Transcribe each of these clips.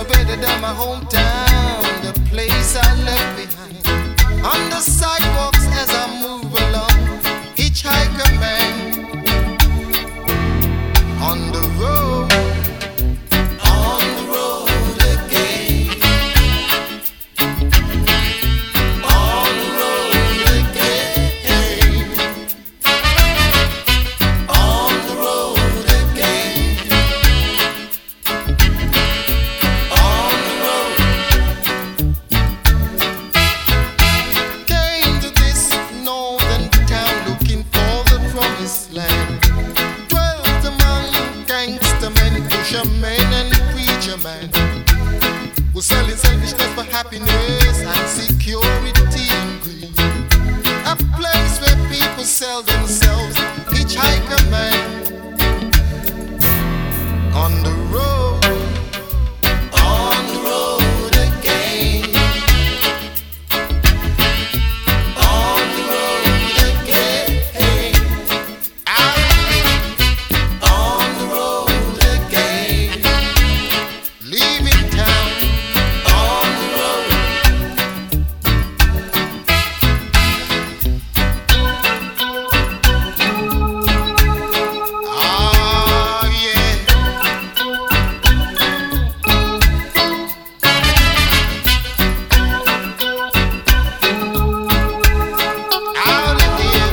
no better than my hometown, the place I left behind. On the sidewalks as I move along, hitchhiker man. On the road again. On the road again. On the road again. On the road. Came to this northern town looking for the promised land. Dwelt among gangster men, pusher men, and preacher man, was selling selfishness for happiness and security and greed. A place where people sell themselves, hitchhiker man. On the road again. On the road again. On the road again. Leaving town. On the road. Ah, yeah. Out of here.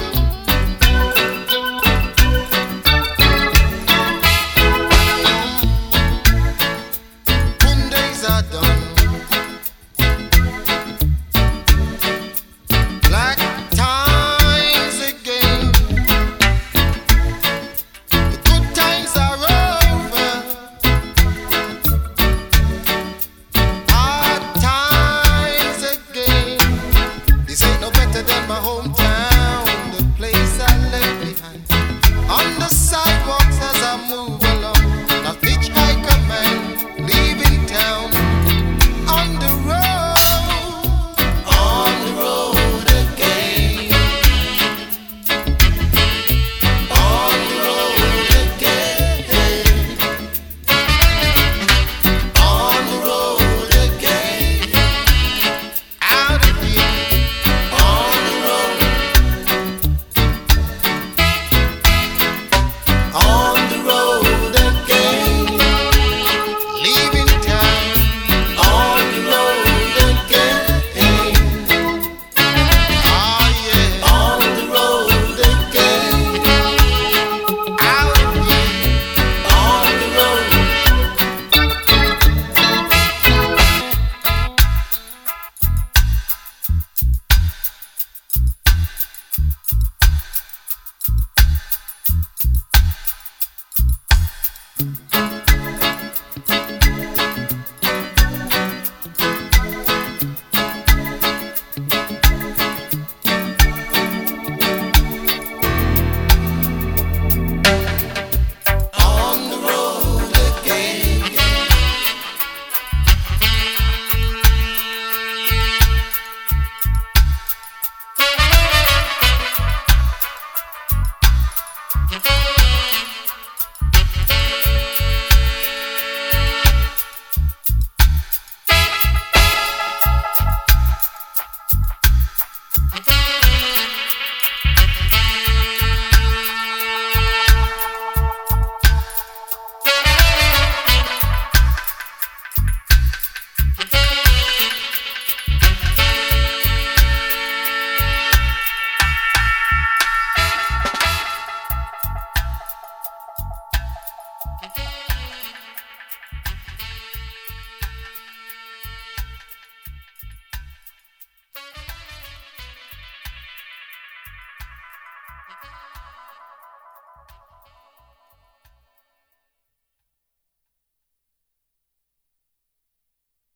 When days are done, black times again. The good times are over. Hard times again. This ain't no better than my hometown, the place I left behind. On the sidewalks as I move along, a hitchhiker man leaving town. On the road again. On the road again. On the road again. Out of here. On the road. On the road again. Leaving town. On the road again. Ah, yeah. On the road again. Out of here. On the road. On the road again.